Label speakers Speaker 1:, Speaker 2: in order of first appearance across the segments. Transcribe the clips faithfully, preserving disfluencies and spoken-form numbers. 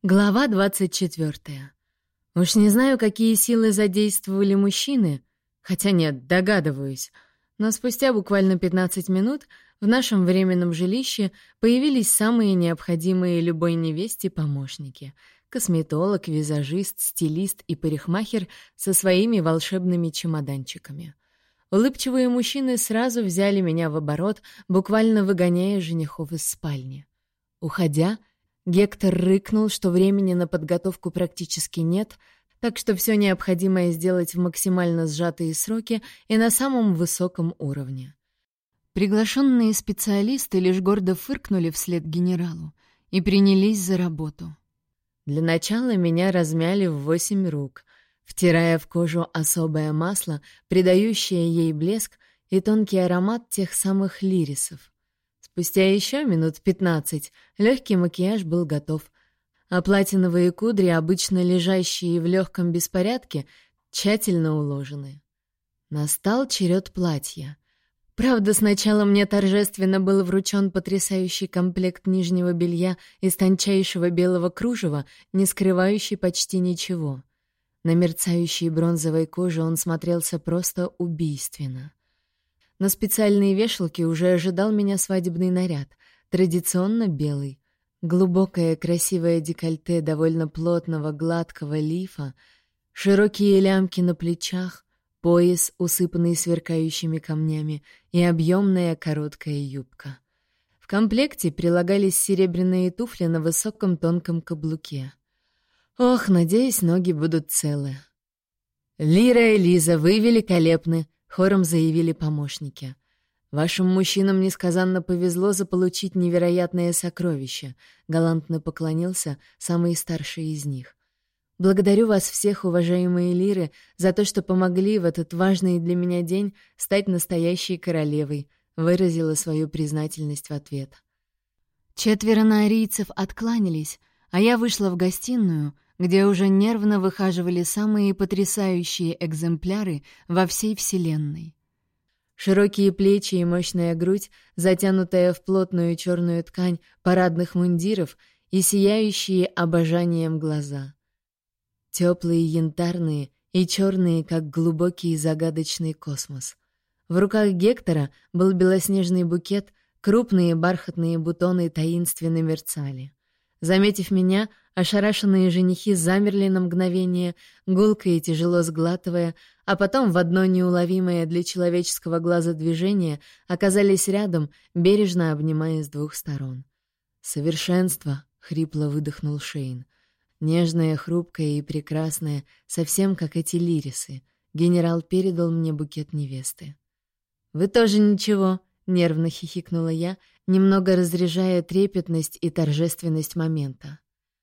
Speaker 1: Глава двадцать четвёртая. Уж не знаю, какие силы задействовали мужчины, хотя нет, догадываюсь, но спустя буквально пятнадцать минут в нашем временном жилище появились самые необходимые любой невесте помощники — косметолог, визажист, стилист и парикмахер со своими волшебными чемоданчиками. Улыбчивые мужчины сразу взяли меня в оборот, буквально выгоняя женихов из спальни. Уходя, Гектор рыкнул, что времени на подготовку практически нет, так что все необходимое сделать в максимально сжатые сроки и на самом высоком уровне. Приглашенные специалисты лишь гордо фыркнули вслед генералу и принялись за работу. Для начала меня размяли в восемь рук, втирая в кожу особое масло, придающее ей блеск и тонкий аромат тех самых лирисов. Спустя еще минут пятнадцать легкий макияж был готов, а платиновые кудри, обычно лежащие в легком беспорядке, тщательно уложены. Настал черед платья. Правда, сначала мне торжественно был вручен потрясающий комплект нижнего белья из тончайшего белого кружева, не скрывающий почти ничего. На мерцающей бронзовой коже он смотрелся просто убийственно. На специальной вешалке уже ожидал меня свадебный наряд, традиционно белый. Глубокое красивое декольте довольно плотного гладкого лифа, широкие лямки на плечах, пояс, усыпанный сверкающими камнями, и объемная короткая юбка. В комплекте прилагались серебряные туфли на высоком тонком каблуке. Ох, надеюсь, ноги будут целы. «Лира и Лиза, вы великолепны!» — хором заявили помощники. «Вашим мужчинам несказанно повезло заполучить невероятное сокровище», — галантно поклонился самый старший из них. «Благодарю вас всех, уважаемые лиры, за то, что помогли в этот важный для меня день стать настоящей королевой», — выразила свою признательность в ответ. Четверо наорийцев откланялись, а я вышла в гостиную, где уже нервно выхаживали самые потрясающие экземпляры во всей вселенной. Широкие плечи и мощная грудь, затянутая в плотную черную ткань парадных мундиров и сияющие обожанием глаза. Теплые, янтарные и черные, как глубокий загадочный космос. В руках Гектора был белоснежный букет, крупные бархатные бутоны таинственно мерцали. Заметив меня, ошарашенные женихи замерли на мгновение, гулко и тяжело сглатывая, а потом в одно неуловимое для человеческого глаза движение оказались рядом, бережно обнимая с двух сторон. «Совершенство!» — хрипло выдохнул Шейн. «Нежное, хрупкое и прекрасное, совсем как эти лирисы». Генерал передал мне букет невесты. «Вы тоже ничего!» — нервно хихикнула я, немного разряжая трепетность и торжественность момента.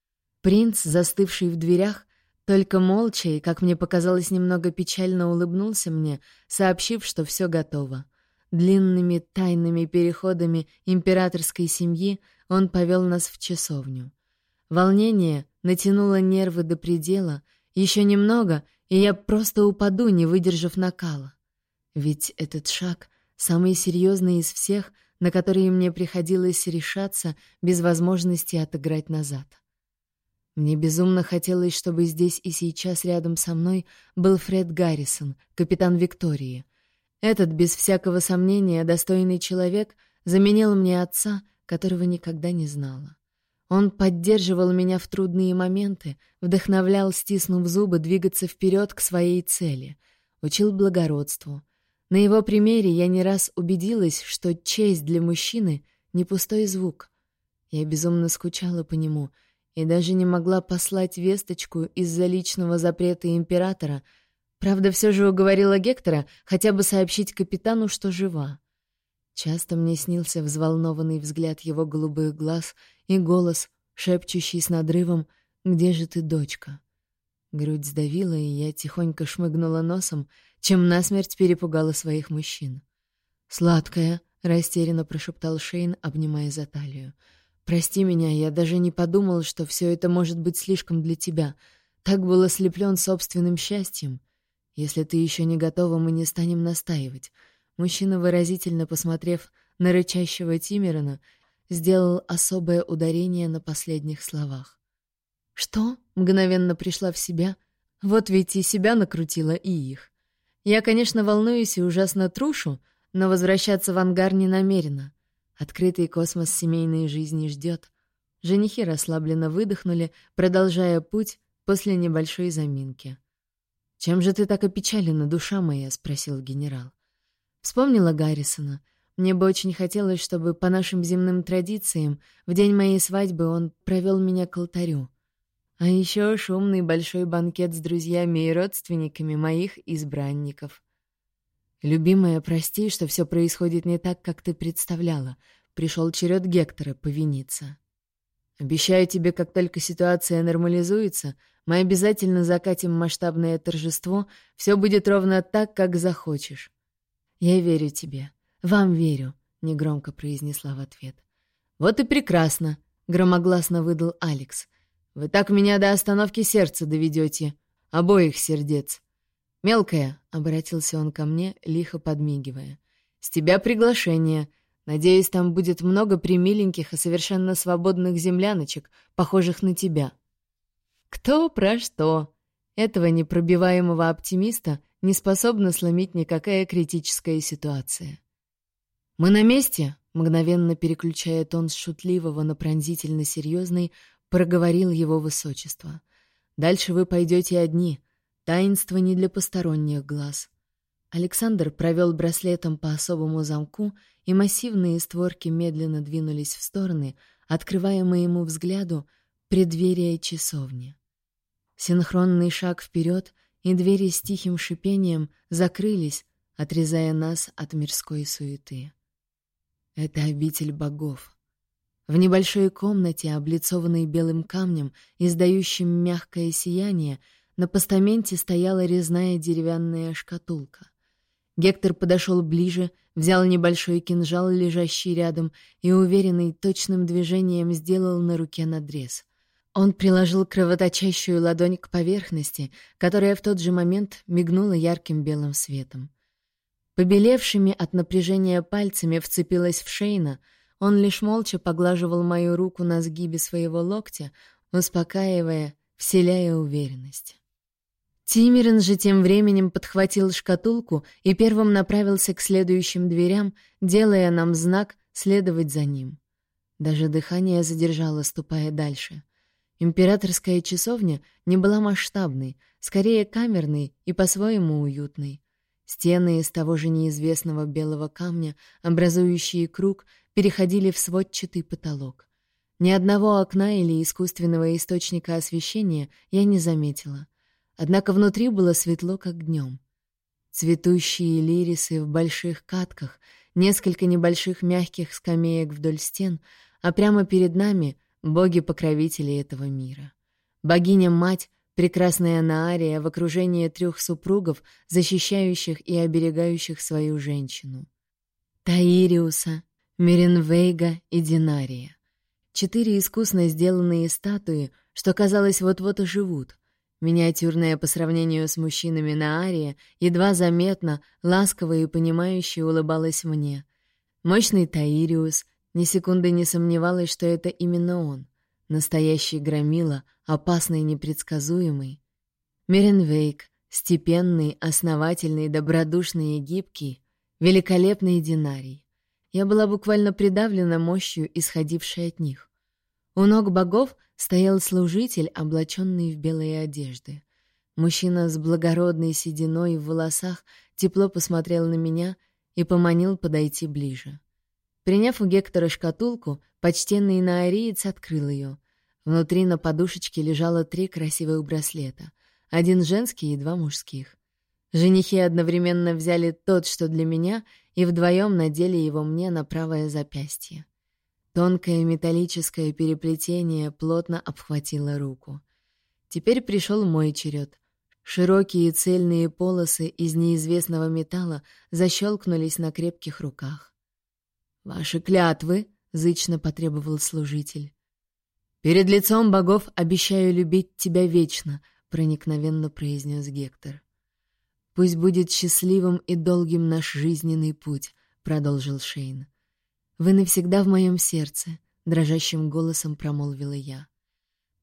Speaker 1: Принц, застывший в дверях, только молча и, как мне показалось, немного печально улыбнулся мне, сообщив, что все готово. Длинными тайными переходами императорской семьи он повел нас в часовню. Волнение натянуло нервы до предела, еще немного, и я просто упаду, не выдержав накала. Ведь этот шаг — самый серьезный из всех, на которые мне приходилось решаться без возможности отыграть назад. Мне безумно хотелось, чтобы здесь и сейчас рядом со мной был Фред Гаррисон, капитан Виктории. Этот, без всякого сомнения, достойный человек заменил мне отца, которого никогда не знала. Он поддерживал меня в трудные моменты, вдохновлял, стиснув зубы, двигаться вперед к своей цели, учил благородству. На его примере я не раз убедилась, что честь для мужчины — не пустой звук. Я безумно скучала по нему и даже не могла послать весточку из-за личного запрета императора. Правда, все же уговорила Гектора хотя бы сообщить капитану, что жива. Часто мне снился взволнованный взгляд его голубых глаз и голос, шепчущий с надрывом: «Где же ты, дочка?» Грудь сдавила, и я тихонько шмыгнула носом, чем насмерть перепугала своих мужчин. «Сладкая», — растерянно прошептал Шейн, обнимая за талию. «Прости меня, я даже не подумал, что все это может быть слишком для тебя. Так был ослеплен собственным счастьем. Если ты еще не готова, мы не станем настаивать». Мужчина, выразительно посмотрев на рычащего Тимирана, сделал особое ударение на последних словах. «Что?» — мгновенно пришла в себя. Вот ведь и себя накрутила, и их. Я, конечно, волнуюсь и ужасно трушу, но возвращаться в ангар не намерена. Открытый космос семейной жизни ждет. Женихи расслабленно выдохнули, продолжая путь после небольшой заминки. «Чем же ты так опечалена, душа моя?» — спросил генерал. Вспомнила Гаррисона. Мне бы очень хотелось, чтобы по нашим земным традициям в день моей свадьбы он провел меня к алтарю. А еще шумный большой банкет с друзьями и родственниками моих избранников. «Любимая, прости, что все происходит не так, как ты представляла. Пришел черед Гектора повиниться. Обещаю тебе, как только ситуация нормализуется, мы обязательно закатим масштабное торжество, все будет ровно так, как захочешь. Я верю тебе. Вам верю», — негромко произнесла в ответ. «Вот и прекрасно», — громогласно выдал Алекс. «Вы так меня до остановки сердца доведете. Обоих сердец». «Мелкая», — обратился он ко мне, лихо подмигивая, — «с тебя приглашение. Надеюсь, там будет много примиленьких и совершенно свободных земляночек, похожих на тебя». Кто про что? Этого непробиваемого оптимиста не способна сломить никакая критическая ситуация. «Мы на месте?» — мгновенно переключая тон с шутливого на пронзительно-серьезный, проговорил его высочество. «Дальше вы пойдете одни. Таинство не для посторонних глаз». Александр провел браслетом по особому замку, и массивные створки медленно двинулись в стороны, открывая моему взгляду преддверие часовни. Синхронный шаг вперед, и двери с тихим шипением закрылись, отрезая нас от мирской суеты. Это обитель богов. В небольшой комнате, облицованной белым камнем, издающим мягкое сияние, на постаменте стояла резная деревянная шкатулка. Гектор подошел ближе, взял небольшой кинжал, лежащий рядом, и уверенный точным движением сделал на руке надрез. Он приложил кровоточащую ладонь к поверхности, которая в тот же момент мигнула ярким белым светом. Побелевшими от напряжения пальцами вцепилась в Шейна, он лишь молча поглаживал мою руку на сгибе своего локтя, успокаивая, вселяя уверенность. Тимирин же тем временем подхватил шкатулку и первым направился к следующим дверям, делая нам знак следовать за ним. Даже дыхание задержало, ступая дальше. Императорская часовня не была масштабной, скорее камерной и по-своему уютной. Стены из того же неизвестного белого камня, образующие круг, переходили в сводчатый потолок. Ни одного окна или искусственного источника освещения я не заметила. Однако внутри было светло, как днем. Цветущие лирисы в больших катках, несколько небольших мягких скамеек вдоль стен, а прямо перед нами — боги-покровители этого мира. Богиня-мать, прекрасная Наария в окружении трех супругов, защищающих и оберегающих свою женщину. Таириуса, Меренвейга и Динария. Четыре искусно сделанные статуи, что, казалось, вот-вот оживут. Миниатюрная по сравнению с мужчинами Наария едва заметно, ласково и понимающе улыбалась мне. Мощный Таириус, ни секунды не сомневалась, что это именно он. Настоящий громила, опасный и непредсказуемый. Меренвейг, степенный, основательный, добродушный и гибкий, великолепный Динарий. Я была буквально придавлена мощью, исходившей от них. У ног богов стоял служитель, облаченный в белые одежды. Мужчина с благородной сединой в волосах тепло посмотрел на меня и поманил подойти ближе. Приняв у Гектора шкатулку, почтенный наариец открыл ее. Внутри на подушечке лежало три красивых браслета. Один женский и два мужских. Женихи одновременно взяли тот, что для меня, и вдвоем надели его мне на правое запястье. Тонкое металлическое переплетение плотно обхватило руку. Теперь пришел мой черед. Широкие цельные полосы из неизвестного металла защелкнулись на крепких руках. «Ваши клятвы», — зычно потребовал служитель. «Перед лицом богов обещаю любить тебя вечно», — проникновенно произнес Гектор. «Пусть будет счастливым и долгим наш жизненный путь», — продолжил Шейн. «Вы навсегда в моем сердце», — дрожащим голосом промолвила я.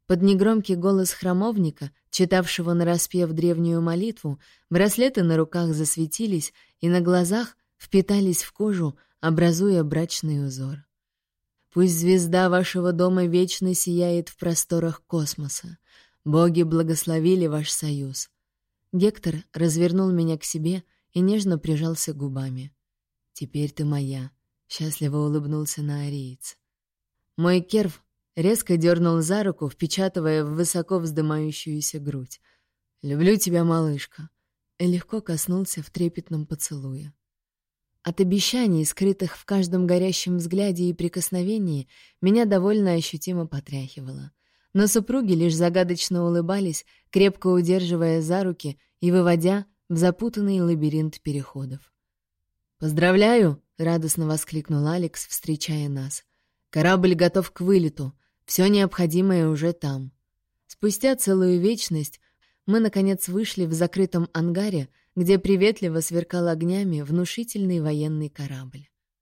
Speaker 1: Под негромкий голос храмовника, читавшего нараспев древнюю молитву, браслеты на руках засветились и на глазах впитались в кожу, образуя брачный узор. Пусть звезда вашего дома вечно сияет в просторах космоса. Боги благословили ваш союз. Гектор развернул меня к себе и нежно прижался губами. «Теперь ты моя», — счастливо улыбнулся наариец. Мой керв резко дернул за руку, впечатывая в высоко вздымающуюся грудь. «Люблю тебя, малышка», и легко коснулся в трепетном поцелуе. От обещаний, скрытых в каждом горящем взгляде и прикосновении, меня довольно ощутимо потряхивало. Но супруги лишь загадочно улыбались, крепко удерживая за руки и выводя в запутанный лабиринт переходов. «Поздравляю!» — радостно воскликнул Алекс, встречая нас. «Корабль готов к вылету. Все необходимое уже там». Спустя целую вечность мы, наконец, вышли в закрытом ангаре, где приветливо сверкал огнями внушительный военный корабль.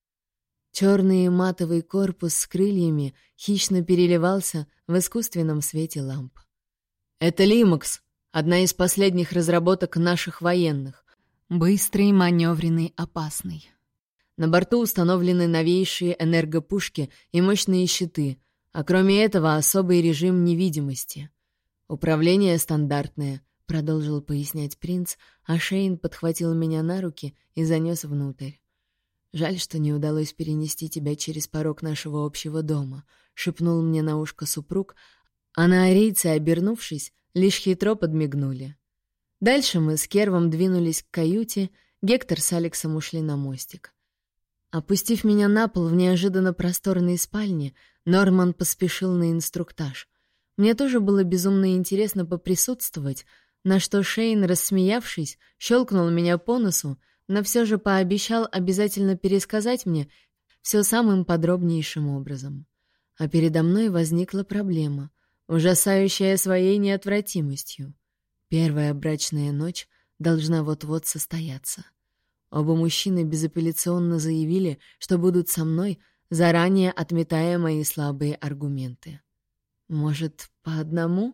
Speaker 1: Черный матовый корпус с крыльями хищно переливался в искусственном свете ламп. «Это Лимакс, одна из последних разработок наших военных. Быстрый, маневренный, опасный. На борту установлены новейшие энергопушки и мощные щиты, а кроме этого особый режим невидимости. Управление стандартное», — продолжил пояснять принц, а Шейн подхватил меня на руки и занес внутрь. «Жаль, что не удалось перенести тебя через порог нашего общего дома», — шепнул мне на ушко супруг, а наарийцы, обернувшись, лишь хитро подмигнули. Дальше мы с Кервом двинулись к каюте, Гектор с Алексом ушли на мостик. Опустив меня на пол в неожиданно просторной спальне, Норман поспешил на инструктаж. Мне тоже было безумно интересно поприсутствовать, на что Шейн, рассмеявшись, щелкнул меня по носу, но все же пообещал обязательно пересказать мне все самым подробнейшим образом. А передо мной возникла проблема, ужасающая своей неотвратимостью. Первая брачная ночь должна вот-вот состояться. Оба мужчины безапелляционно заявили, что будут со мной, заранее отметая мои слабые аргументы. Может, по одному?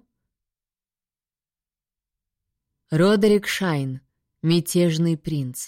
Speaker 1: Родерик Шайн, мятежный принц.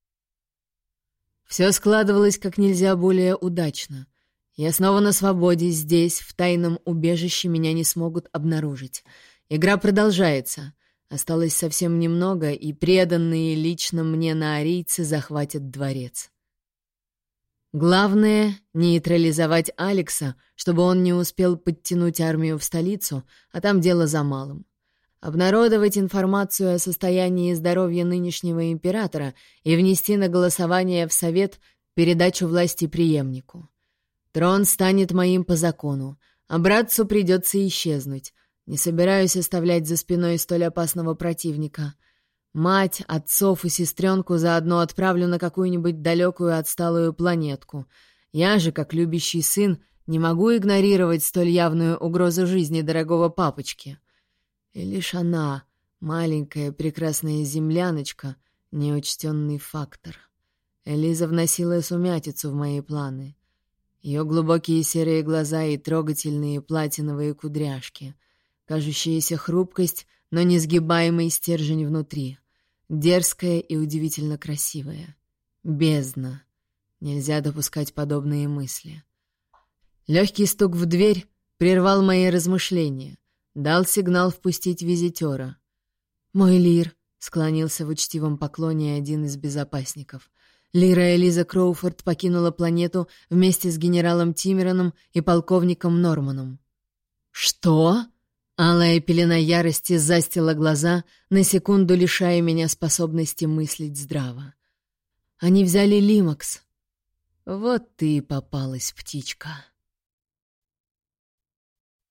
Speaker 1: Все складывалось как нельзя более удачно. Я снова на свободе, здесь, в тайном убежище, меня не смогут обнаружить. Игра продолжается. Осталось совсем немного, и преданные лично мне наарийцы захватят дворец. Главное — нейтрализовать Алекса, чтобы он не успел подтянуть армию в столицу, а там дело за малым. Обнародовать информацию о состоянии здоровья нынешнего императора и внести на голосование в Совет передачу власти преемнику. Трон станет моим по закону, а братцу придется исчезнуть. Не собираюсь оставлять за спиной столь опасного противника. Мать, отцов и сестренку заодно отправлю на какую-нибудь далекую отсталую планетку. Я же, как любящий сын, не могу игнорировать столь явную угрозу жизни дорогого папочки. И лишь она, маленькая прекрасная земляночка, неучтенный фактор. Элиза вносила сумятицу в мои планы. Ее глубокие серые глаза и трогательные платиновые кудряшки. Кажущаяся хрупкость, но несгибаемый стержень внутри. Дерзкая и удивительно красивая. Бездна. Нельзя допускать подобные мысли. Легкий стук в дверь прервал мои размышления. Дал сигнал впустить визитера. «Мой Лир», — склонился в учтивом поклоне один из безопасников. Лира Элиза Кроуфорд покинула планету вместе с генералом Тимероном и полковником Норманом. «Что?» Алая пелена ярости застила глаза, на секунду лишая меня способности мыслить здраво. «Они взяли Лимакс». «Вот ты и попалась, птичка».